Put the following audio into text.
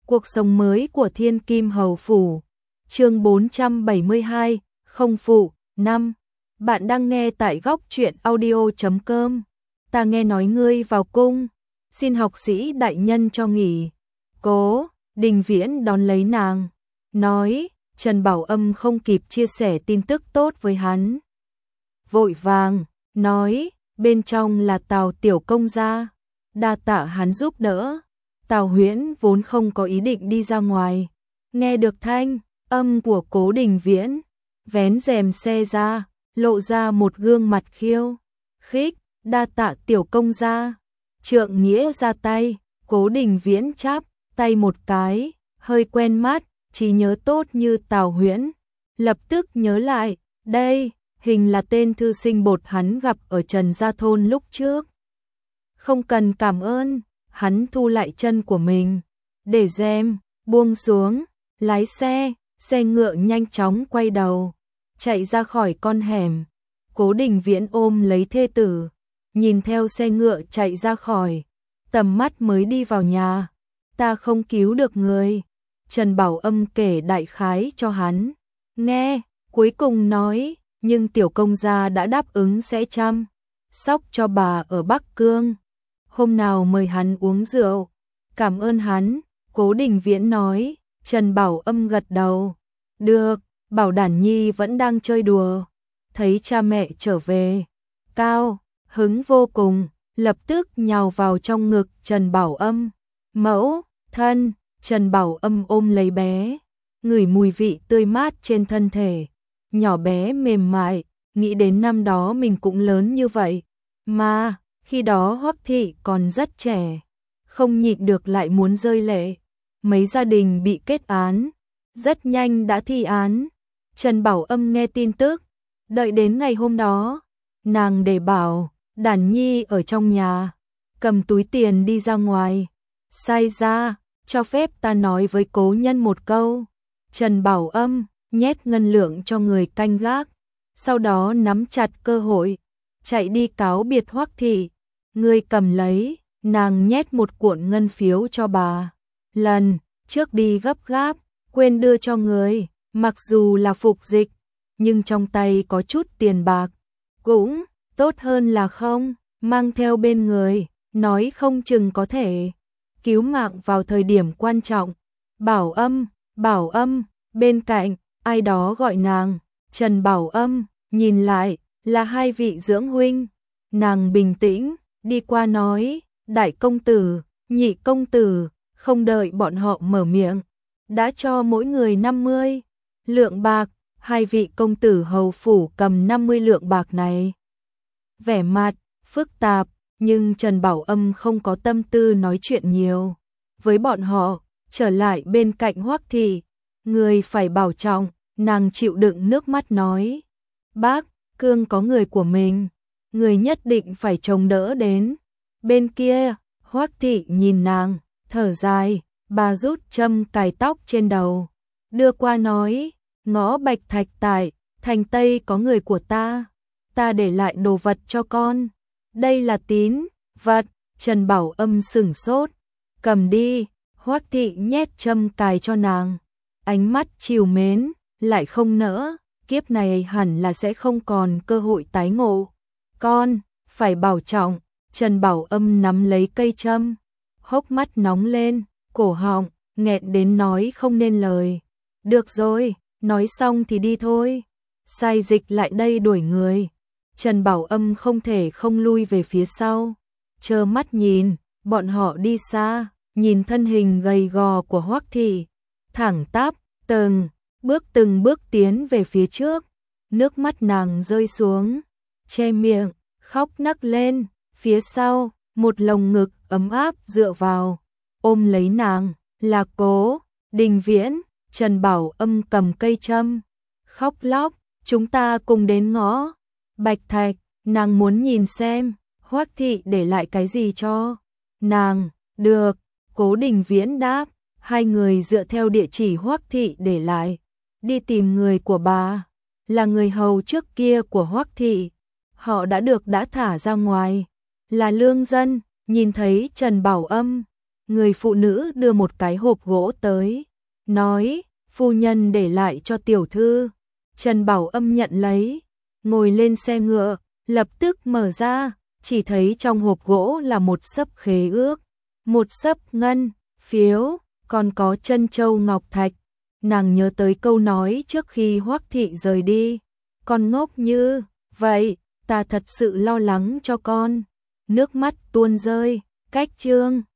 Cuộc sống mới của Thiên Kim Hầu Phủ. Chương 472, không phụ, 5. Bạn đang nghe tại góc truyện audio.com. Ta nghe nói ngươi vào cung, xin học sĩ đại nhân cho nghỉ. Cố Đình Viễn đón lấy nàng, nói, Trần Bảo Âm không kịp chia sẻ tin tức tốt với hắn. Vội vàng, nói, bên trong là Tào tiểu công gia, đa tạ hắn giúp đỡ. Tào Huyễn vốn không có ý định đi ra ngoài, nghe được thanh âm của Cố Đình Viễn, vén rèm xe ra, lộ ra một gương mặt khiêu khích, đa tạ tiểu công gia. Trượng nghĩa ra tay, Cố Đình Viễn chắp tay một cái, hơi quen mắt, trí nhớ tốt như Tào Huyễn, lập tức nhớ lại, đây hình là tên thư sinh bột hắn gặp ở Trần Gia Thôn lúc trước. Không cần cảm ơn. Hắn thu lại chân của mình, để rèm buông xuống, lái xe ngựa nhanh chóng quay đầu, chạy ra khỏi con hẻm. Cố Đình Viễn ôm lấy thê tử, nhìn theo xe ngựa chạy ra khỏi, tầm mắt mới đi vào nhà. Ta không cứu được người. Trần Bảo Âm kể đại khái cho hắn nghe, cuối cùng nói, nhưng tiểu công gia đã đáp ứng sẽ chăm sóc cho bà ở Bắc Cương. Hôm nào mời hắn uống rượu, cảm ơn hắn. Cố Đình Viễn nói. Trần Bảo Âm gật đầu, được. Bảo Đản Nhi vẫn đang chơi đùa, thấy cha mẹ trở về, cao hứng vô cùng, lập tức nhào vào trong ngực Trần Bảo Âm. Mẫu thân. Trần Bảo Âm ôm lấy bé, ngửi mùi vị tươi mát trên thân thể, nhỏ bé mềm mại, nghĩ đến năm đó mình cũng lớn như vậy mà. Khi đó Hoắc Thị còn rất trẻ, không nhịn được lại muốn rơi lệ. Mấy gia đình bị kết án, rất nhanh đã thi án. Trần Bảo Âm nghe tin tức, đợi đến ngày hôm đó, nàng để bảo Đản Nhi ở trong nhà, cầm túi tiền đi ra ngoài, sai ra, cho phép ta nói với cố nhân một câu. Trần Bảo Âm nhét ngân lượng cho người canh gác, sau đó nắm chặt cơ hội, chạy đi cáo biệt Hoắc Thị. Ngươi cầm lấy. Nàng nhét một cuộn ngân phiếu cho bà. Lần trước đi gấp gáp, quên đưa cho người, mặc dù là phục dịch, nhưng trong tay có chút tiền bạc, cũng tốt hơn là không, mang theo bên người, nói không chừng có thể cứu mạng vào thời điểm quan trọng. Bảo Âm, bên cạnh, ai đó gọi nàng. Trần Bảo Âm nhìn lại, là hai vị dưỡng huynh. Nàng bình tĩnh đi qua nói, đại công tử, nhị công tử. Không đợi bọn họ mở miệng, đã cho mỗi người 50 lượng bạc. Hai vị công tử hầu phủ cầm 50 lượng bạc này, vẻ mặt phức tạp, nhưng Trần Bảo Âm không có tâm tư nói chuyện nhiều với bọn họ. Trở lại bên cạnh Hoắc Thị, người phải bảo trọng. Nàng chịu đựng nước mắt nói, Bác Cương có người của mình, người nhất định phải trông đỡ đến. Bên kia, Hoắc Thị nhìn nàng, thở dài, bà rút châm cài tóc trên đầu, đưa qua nói, ngõ Bạch Thạch tại thành Tây có người của ta để lại đồ vật cho con. Đây là tín vật. Trần Bảo Âm sửng sốt, cầm đi. Hoắc Thị nhét châm cài cho nàng, ánh mắt trìu mến, lại không nỡ, kiếp này hẳn là sẽ không còn cơ hội tái ngộ. Con phải bảo trọng. Trần Bảo Âm nắm lấy cây châm, hốc mắt nóng lên, cổ họng nghẹn đến nói không nên lời. Được rồi, nói xong thì đi thôi. Sai Dịch lại đây đuổi người. Trần Bảo Âm không thể không lui về phía sau, trơ mắt nhìn bọn họ đi xa, nhìn thân hình gầy gò của Hoắc Thị, thẳng tắp từng bước tiến về phía trước. Nước mắt nàng rơi xuống, che miệng khóc nấc lên. Phía sau, một lồng ngực ấm áp dựa vào, ôm lấy nàng, là Cố Đình Viễn. Trần Bảo Âm cầm cây châm, khóc lóc, chúng ta cùng đến ngõ Bạch Thạch. Nàng muốn nhìn xem Hoắc Thị để lại cái gì cho nàng. Được, Cố Đình Viễn đáp. Hai người dựa theo địa chỉ Hoắc Thị để lại, đi tìm người của bà, là người hầu trước kia của Hoắc Thị. Họ đã thả ra ngoài, là lương dân. Nhìn thấy Trần Bảo Âm, Người phụ nữ đưa một cái hộp gỗ tới, nói, phu nhân để lại cho tiểu thư. Trần Bảo Âm nhận lấy, ngồi lên xe ngựa, lập tức mở ra, chỉ thấy trong hộp gỗ là một xấp khế ước, một xấp ngân, phiếu, còn có trân châu ngọc thạch. Nàng nhớ tới câu nói trước khi Hoắc thị rời đi, con ngốc như vậy, ta thật sự lo lắng cho con. Nước mắt tuôn rơi, cách chương